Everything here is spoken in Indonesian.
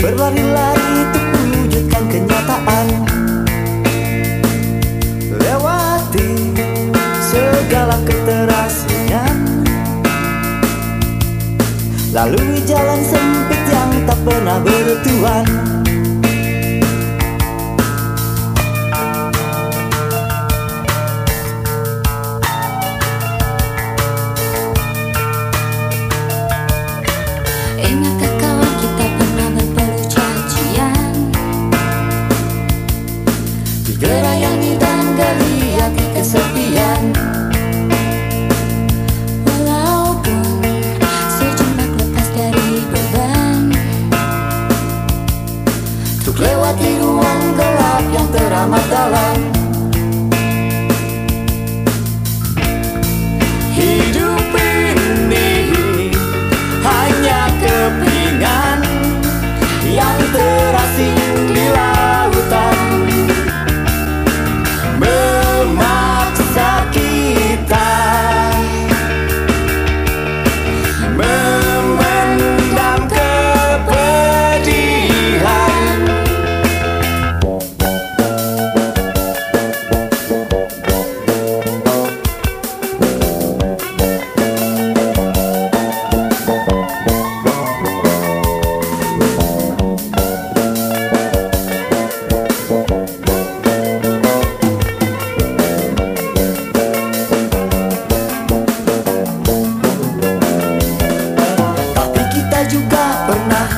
berlari-lari untuk mewujudkan kenyataan, lewati segala keterasingan, lalui jalan sempit yang tak pernah bertuan. Ingatkah kawan kita pernah berpeluh cacian, digerayangi dan geliat di kesepian. Walaupun sejenak lepas dari beban, untuk lewati ruang gelap yang teramat dalam. Hidup ini hanya kepingan yang terasing di lautan, memaksa kita memendam kepedihan. Tapi kita juga pernah